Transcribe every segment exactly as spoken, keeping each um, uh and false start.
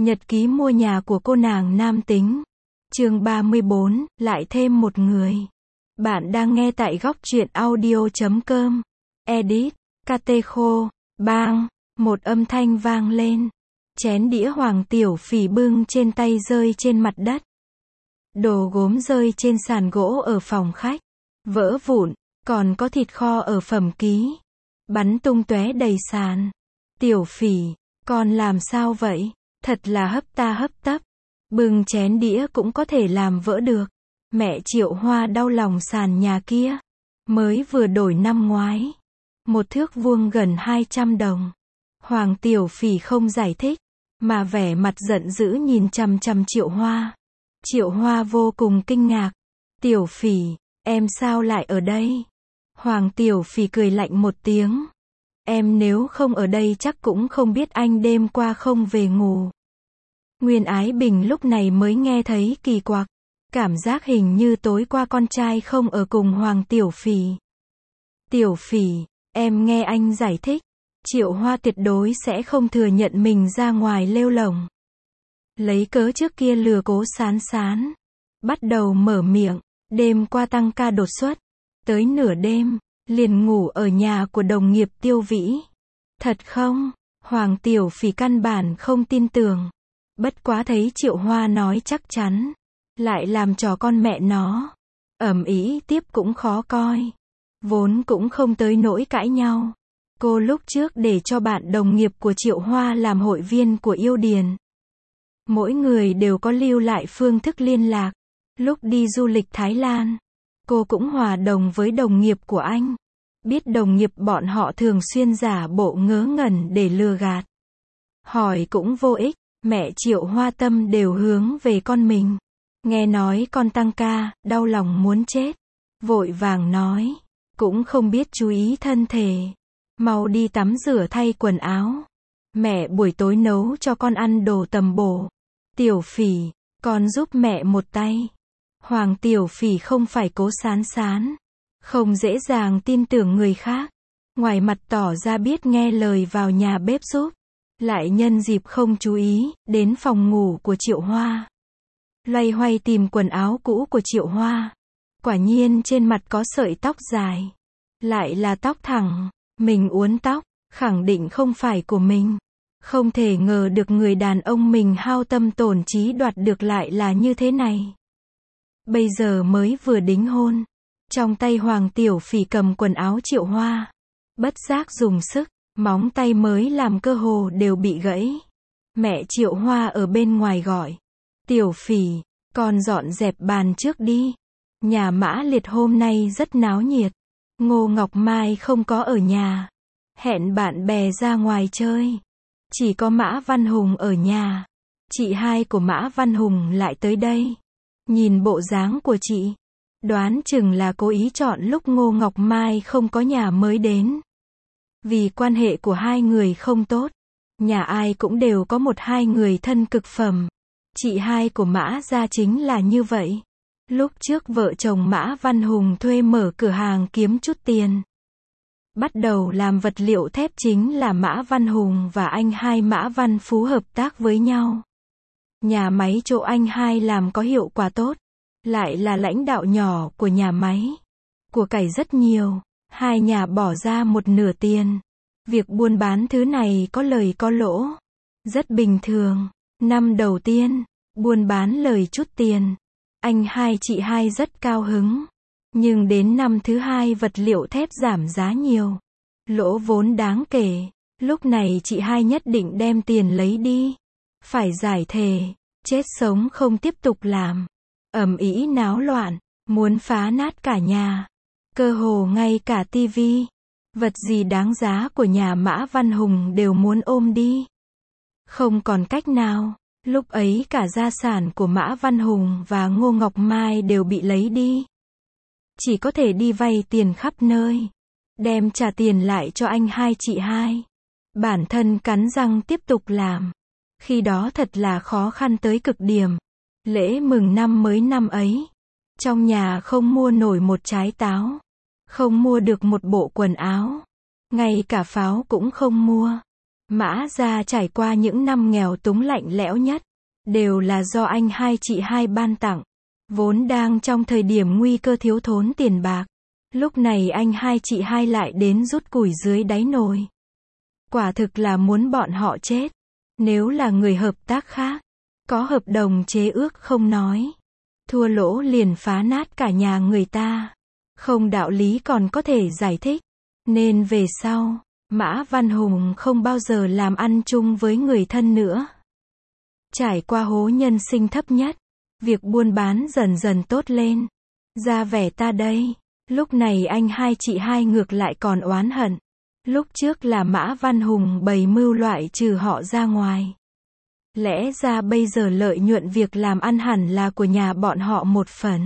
Nhật ký mua nhà của cô nàng nam tính. Chương ba mươi bốn, lại thêm một người. Bạn đang nghe tại góc truyện audio chấm com. Edit, Catecho, bang, một âm thanh vang lên. Chén đĩa Hoàng Tiểu Phỉ bưng trên tay rơi trên mặt đất. Đồ gốm rơi trên sàn gỗ ở phòng khách. Vỡ vụn, còn có thịt kho ở phẩm ký. Bắn tung tóe đầy sàn. Tiểu Phỉ, con làm sao vậy? Thật là hấp ta hấp tấp. Bưng chén đĩa cũng có thể làm vỡ được. Mẹ Triệu Hoa đau lòng sàn nhà kia. Mới vừa đổi năm ngoái. Một thước vuông gần hai trăm đồng. Hoàng Tiểu Phỉ không giải thích, mà vẻ mặt giận dữ nhìn chằm chằm Triệu Hoa. Triệu Hoa vô cùng kinh ngạc. Tiểu Phỉ, em sao lại ở đây? Hoàng Tiểu Phỉ cười lạnh một tiếng. Em nếu không ở đây chắc cũng không biết anh đêm qua không về ngủ. Nguyên Ái Bình lúc này mới nghe thấy kỳ quặc. Cảm giác hình như tối qua con trai không ở cùng Hoàng Tiểu Phỉ. Tiểu Phỉ, em nghe anh giải thích. Triệu Hoa tuyệt đối sẽ không thừa nhận mình ra ngoài lêu lổng. Lấy cớ trước kia lừa Cố Sán Sán. Bắt đầu mở miệng, đêm qua tăng ca đột xuất. Tới nửa đêm, liền ngủ ở nhà của đồng nghiệp Tiêu Vĩ. Thật không? Hoàng Tiểu Phỉ căn bản không tin tưởng. Bất quá thấy Triệu Hoa nói chắc chắn. Lại làm trò con mẹ nó. Ầm ĩ tiếp cũng khó coi. Vốn cũng không tới nỗi cãi nhau. Cô lúc trước để cho bạn đồng nghiệp của Triệu Hoa làm hội viên của Yêu Điền. Mỗi người đều có lưu lại phương thức liên lạc. Lúc đi du lịch Thái Lan, cô cũng hòa đồng với đồng nghiệp của anh. Biết đồng nghiệp bọn họ thường xuyên giả bộ ngớ ngẩn để lừa gạt. Hỏi cũng vô ích, mẹ Triệu Hoa tâm đều hướng về con mình. Nghe nói con tăng ca, đau lòng muốn chết. Vội vàng nói, cũng không biết chú ý thân thể. Mau đi tắm rửa thay quần áo. Mẹ buổi tối nấu cho con ăn đồ tầm bổ. Tiểu Phỉ, con giúp mẹ một tay. Hoàng Tiểu Phỉ không phải Cố Sán Sán. Không dễ dàng tin tưởng người khác. Ngoài mặt tỏ ra biết nghe lời vào nhà bếp giúp. Lại nhân dịp không chú ý, đến phòng ngủ của Triệu Hoa. Loay hoay tìm quần áo cũ của Triệu Hoa. Quả nhiên trên mặt có sợi tóc dài. Lại là tóc thẳng. Mình uốn tóc, khẳng định không phải của mình. Không thể ngờ được người đàn ông mình hao tâm tổn trí đoạt được lại là như thế này. Bây giờ mới vừa đính hôn. Trong tay Hoàng Tiểu Phỉ cầm quần áo Triệu Hoa. Bất giác dùng sức, móng tay mới làm cơ hồ đều bị gãy. Mẹ Triệu Hoa ở bên ngoài gọi. Tiểu Phỉ, con dọn dẹp bàn trước đi. Nhà Mã Liệt hôm nay rất náo nhiệt. Ngô Ngọc Mai không có ở nhà. Hẹn bạn bè ra ngoài chơi. Chỉ có Mã Văn Hùng ở nhà. Chị hai của Mã Văn Hùng lại tới đây. Nhìn bộ dáng của chị, đoán chừng là cố ý chọn lúc Ngô Ngọc Mai không có nhà mới đến. Vì quan hệ của hai người không tốt. Nhà ai cũng đều có một hai người thân cực phẩm. Chị hai của Mã gia chính là như vậy. Lúc trước vợ chồng Mã Văn Hùng thuê mở cửa hàng kiếm chút tiền. Bắt đầu làm vật liệu thép chính là Mã Văn Hùng và anh hai Mã Văn Phú hợp tác với nhau. Nhà máy chỗ anh hai làm có hiệu quả tốt. Lại là lãnh đạo nhỏ của nhà máy. Của cải rất nhiều. Hai nhà bỏ ra một nửa tiền. Việc buôn bán thứ này có lời có lỗ. Rất bình thường. Năm đầu tiên, buôn bán lời chút tiền. Anh hai chị hai rất cao hứng. Nhưng đến năm thứ hai vật liệu thép giảm giá nhiều. Lỗ vốn đáng kể. Lúc này chị hai nhất định đem tiền lấy đi. Phải giải thề. Chết sống không tiếp tục làm. Ầm ĩ náo loạn. Muốn phá nát cả nhà. Cơ hồ ngay cả tivi. Vật gì đáng giá của nhà Mã Văn Hùng đều muốn ôm đi. Không còn cách nào. Lúc ấy cả gia sản của Mã Văn Hùng và Ngô Ngọc Mai đều bị lấy đi. Chỉ có thể đi vay tiền khắp nơi. Đem trả tiền lại cho anh hai chị hai. Bản thân cắn răng tiếp tục làm. Khi đó thật là khó khăn tới cực điểm. Lễ mừng năm mới năm ấy. Trong nhà không mua nổi một trái táo. Không mua được một bộ quần áo. Ngay cả pháo cũng không mua. Mã gia trải qua những năm nghèo túng lạnh lẽo nhất, đều là do anh hai chị hai ban tặng. Vốn đang trong thời điểm nguy cơ thiếu thốn tiền bạc. Lúc này anh hai chị hai lại đến rút củi dưới đáy nồi. Quả thực là muốn bọn họ chết. Nếu là người hợp tác khác, có hợp đồng chế ước không nói. Thua lỗ liền phá nát cả nhà người ta. Không đạo lý còn có thể giải thích. Nên về sau, Mã Văn Hùng không bao giờ làm ăn chung với người thân nữa. Trải qua hố nhân sinh thấp nhất, việc buôn bán dần dần tốt lên. Ra vẻ ta đây. Lúc này anh hai chị hai ngược lại còn oán hận. Lúc trước là Mã Văn Hùng bày mưu loại trừ họ ra ngoài. Lẽ ra bây giờ lợi nhuận việc làm ăn hẳn là của nhà bọn họ một phần.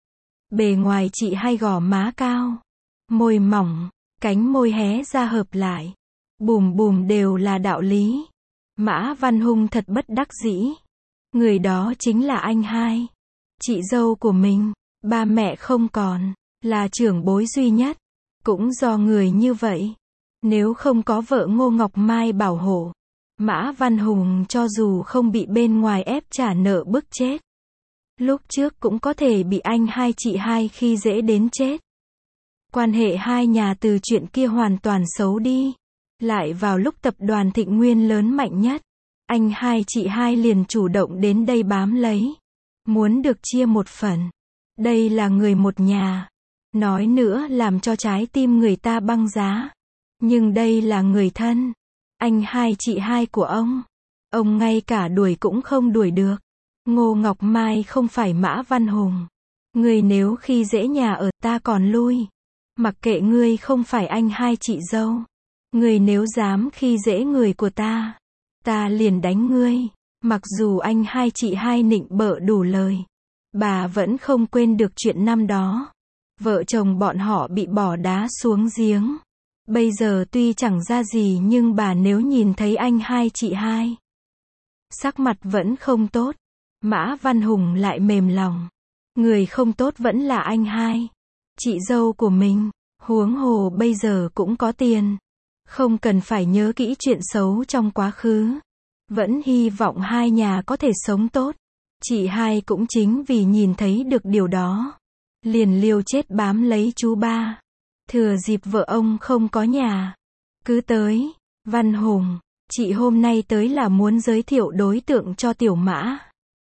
Bề ngoài chị hai gò má cao, môi mỏng, cánh môi hé ra hợp lại. Bùm bùm đều là đạo lý. Mã Văn Hùng thật bất đắc dĩ. Người đó chính là anh hai. Chị dâu của mình, ba mẹ không còn, là trưởng bối duy nhất. Cũng do người như vậy. Nếu không có vợ Ngô Ngọc Mai bảo hộ, Mã Văn Hùng cho dù không bị bên ngoài ép trả nợ bức chết, lúc trước cũng có thể bị anh hai chị hai khi dễ đến chết. Quan hệ hai nhà từ chuyện kia hoàn toàn xấu đi. Lại vào lúc tập đoàn Thịnh Nguyên lớn mạnh nhất, anh hai chị hai liền chủ động đến đây bám lấy. Muốn được chia một phần. Đây là người một nhà. Nói nữa làm cho trái tim người ta băng giá. Nhưng đây là người thân. Anh hai chị hai của ông. Ông ngay cả đuổi cũng không đuổi được. Ngô Ngọc Mai không phải Mã Văn Hùng. Người nếu khi dễ nhà ở ta còn lui. Mặc kệ ngươi không phải anh hai chị dâu. Người nếu dám khi dễ người của ta, ta liền đánh ngươi. Mặc dù anh hai chị hai nịnh bợ đủ lời, bà vẫn không quên được chuyện năm đó. Vợ chồng bọn họ bị bỏ đá xuống giếng. Bây giờ tuy chẳng ra gì nhưng bà nếu nhìn thấy anh hai chị hai, sắc mặt vẫn không tốt. Mã Văn Hùng lại mềm lòng. Người không tốt vẫn là anh hai, chị dâu của mình. Huống hồ bây giờ cũng có tiền. Không cần phải nhớ kỹ chuyện xấu trong quá khứ. Vẫn hy vọng hai nhà có thể sống tốt. Chị hai cũng chính vì nhìn thấy được điều đó, liền liều chết bám lấy chú ba. Thừa dịp vợ ông không có nhà, cứ tới. Văn Hùng, chị hôm nay tới là muốn giới thiệu đối tượng cho Tiểu Mã.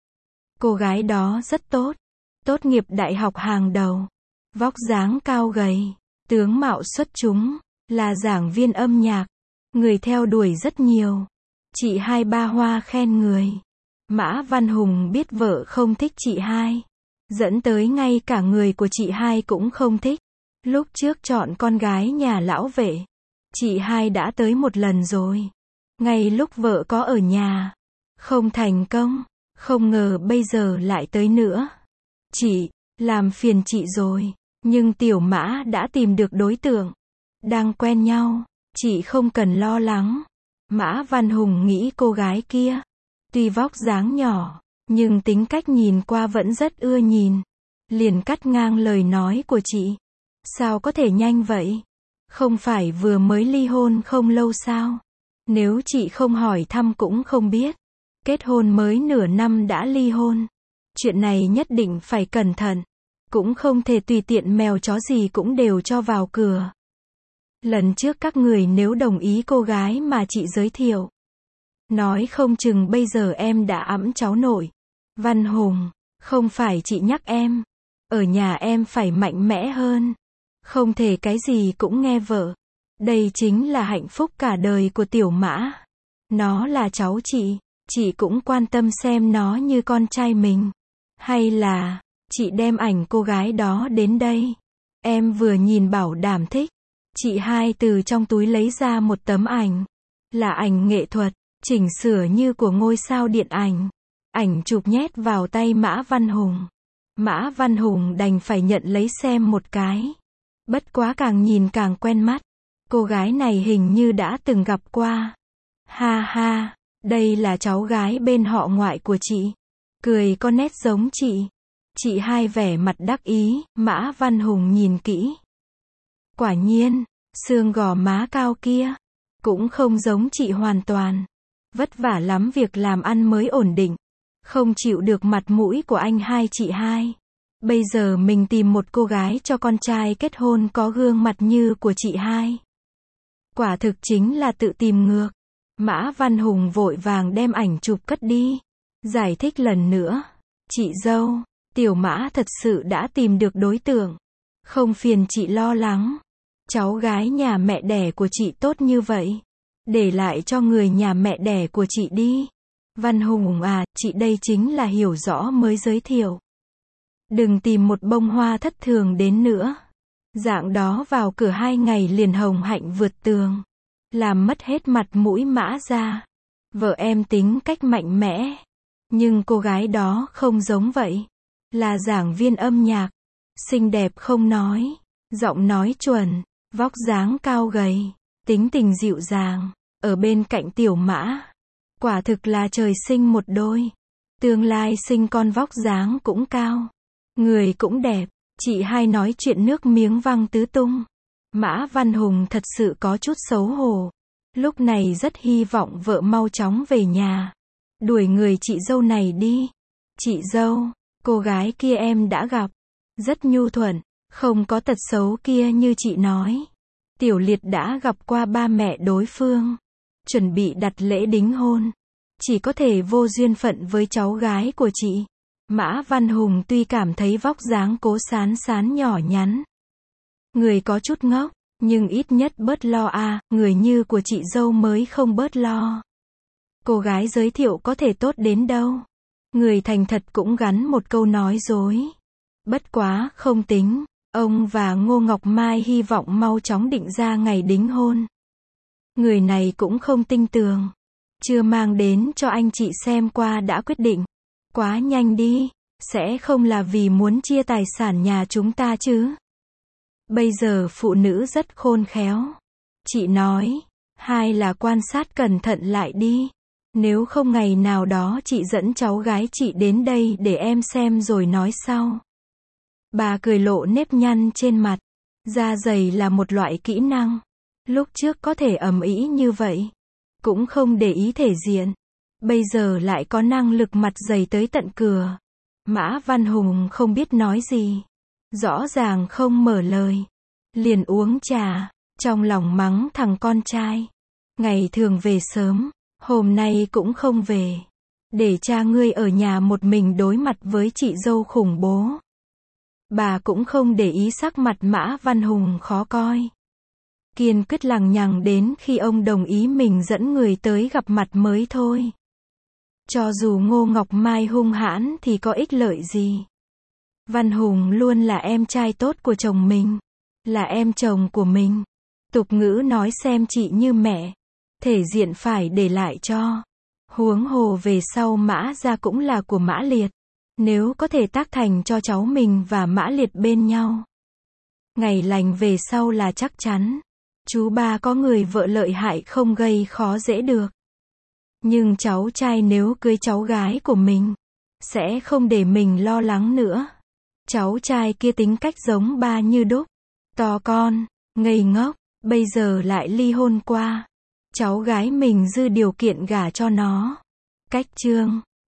Cô gái đó rất tốt. Tốt nghiệp đại học hàng đầu. Vóc dáng cao gầy. Tướng mạo xuất chúng. Là giảng viên âm nhạc. Người theo đuổi rất nhiều. Chị hai ba hoa khen người. Mã Văn Hùng biết vợ không thích chị hai. Dẫn tới ngay cả người của chị hai cũng không thích. Lúc trước chọn con gái nhà lão vệ, chị hai đã tới một lần rồi. Ngay lúc vợ có ở nhà. Không thành công. Không ngờ bây giờ lại tới nữa. Chị, làm phiền chị rồi. Nhưng Tiểu Mã đã tìm được đối tượng. Đang quen nhau. Chị không cần lo lắng. Mã Văn Hùng nghĩ cô gái kia, tuy vóc dáng nhỏ, nhưng tính cách nhìn qua vẫn rất ưa nhìn. Liền cắt ngang lời nói của chị. Sao có thể nhanh vậy? Không phải vừa mới ly hôn không lâu sao? Nếu chị không hỏi thăm cũng không biết. Kết hôn mới nửa năm đã ly hôn. Chuyện này nhất định phải cẩn thận. Cũng không thể tùy tiện mèo chó gì cũng đều cho vào cửa. Lần trước các người nếu đồng ý cô gái mà chị giới thiệu, nói không chừng bây giờ em đã ẵm cháu nội. Văn Hùng, không phải chị nhắc em. Ở nhà em phải mạnh mẽ hơn. Không thể cái gì cũng nghe vợ. Đây chính là hạnh phúc cả đời của Tiểu Mã. Nó là cháu chị. Chị cũng quan tâm xem nó như con trai mình. Hay là, chị đem ảnh cô gái đó đến đây. Em vừa nhìn bảo đảm thích. Chị hai từ trong túi lấy ra một tấm ảnh. Là ảnh nghệ thuật, chỉnh sửa như của ngôi sao điện ảnh. Ảnh chụp nhét vào tay Mã Văn Hùng. Mã Văn Hùng đành phải nhận lấy xem một cái. Bất quá càng nhìn càng quen mắt. Cô gái này hình như đã từng gặp qua. Ha ha, đây là cháu gái bên họ ngoại của chị. Cười có nét giống chị. Chị hai vẻ mặt đắc ý. Mã Văn Hùng nhìn kỹ. Quả nhiên, xương gò má cao kia, cũng không giống chị hoàn toàn. Vất vả lắm việc làm ăn mới ổn định. Không chịu được mặt mũi của anh hai chị hai. Bây giờ mình tìm một cô gái cho con trai kết hôn có gương mặt như của chị hai. Quả thực chính là tự tìm ngược. Mã Văn Hùng vội vàng đem ảnh chụp cất đi. Giải thích lần nữa. Chị dâu, Tiểu Mã thật sự đã tìm được đối tượng. Không phiền chị lo lắng. Cháu gái nhà mẹ đẻ của chị tốt như vậy. Để lại cho người nhà mẹ đẻ của chị đi. Văn Hùng à, chị đây chính là hiểu rõ mới giới thiệu. Đừng tìm một bông hoa thất thường đến nữa. Dạng đó vào cửa hai ngày liền hồng hạnh vượt tường. Làm mất hết mặt mũi Mã gia. Vợ em tính cách mạnh mẽ. Nhưng cô gái đó không giống vậy. Là giảng viên âm nhạc. Xinh đẹp không nói. Giọng nói chuẩn. Vóc dáng cao gầy. Tính tình dịu dàng. Ở bên cạnh Tiểu Mã. Quả thực là trời sinh một đôi. Tương lai sinh con vóc dáng cũng cao. Người cũng đẹp. Chị hai nói chuyện nước miếng văng tứ tung. Mã Văn Hùng thật sự có chút xấu hổ. Lúc này rất hy vọng vợ mau chóng về nhà. Đuổi người chị dâu này đi. Chị dâu, cô gái kia em đã gặp. Rất nhu thuận, không có tật xấu kia như chị nói. Tiểu Liệt đã gặp qua ba mẹ đối phương. Chuẩn bị đặt lễ đính hôn. Chỉ có thể vô duyên phận với cháu gái của chị. Mã Văn Hùng tuy cảm thấy vóc dáng Cố Sán Sán nhỏ nhắn. Người có chút ngốc, nhưng ít nhất bớt lo à, người như của chị dâu mới không bớt lo. Cô gái giới thiệu có thể tốt đến đâu. Người thành thật cũng gắn một câu nói dối. Bất quá, không tính. Ông và Ngô Ngọc Mai hy vọng mau chóng định ra ngày đính hôn. Người này cũng không tinh tường. Chưa mang đến cho anh chị xem qua đã quyết định. Quá nhanh đi. Sẽ không là vì muốn chia tài sản nhà chúng ta chứ. Bây giờ phụ nữ rất khôn khéo. Chị nói. Hai là quan sát cẩn thận lại đi. Nếu không ngày nào đó chị dẫn cháu gái chị đến đây để em xem rồi nói sau. Bà cười lộ nếp nhăn trên mặt. Da dày là một loại kỹ năng. Lúc trước có thể ầm ĩ như vậy. Cũng không để ý thể diện. Bây giờ lại có năng lực mặt dày tới tận cửa. Mã Văn Hùng không biết nói gì. Rõ ràng không mở lời. Liền uống trà. Trong lòng mắng thằng con trai. Ngày thường về sớm. Hôm nay cũng không về. Để cha ngươi ở nhà một mình đối mặt với chị dâu khủng bố. Bà cũng không để ý sắc mặt Mã Văn Hùng khó coi. Kiên quyết lằng nhằng đến khi ông đồng ý mình dẫn người tới gặp mặt mới thôi. Cho dù Ngô Ngọc Mai hung hãn thì có ích lợi gì. Văn Hùng luôn là em trai tốt của chồng mình. Là em chồng của mình. Tục ngữ nói xem chị như mẹ. Thể diện phải để lại cho. Huống hồ về sau Mã gia cũng là của Mã Liệt. Nếu có thể tác thành cho cháu mình và Mã Liệt bên nhau. Ngày lành về sau là chắc chắn. Chú ba có người vợ lợi hại không gây khó dễ được. Nhưng cháu trai nếu cưới cháu gái của mình. Sẽ không để mình lo lắng nữa. Cháu trai kia tính cách giống ba như đúc. To con, ngây ngốc, bây giờ lại ly hôn qua. Cháu gái mình dư điều kiện gả cho nó. Cách chương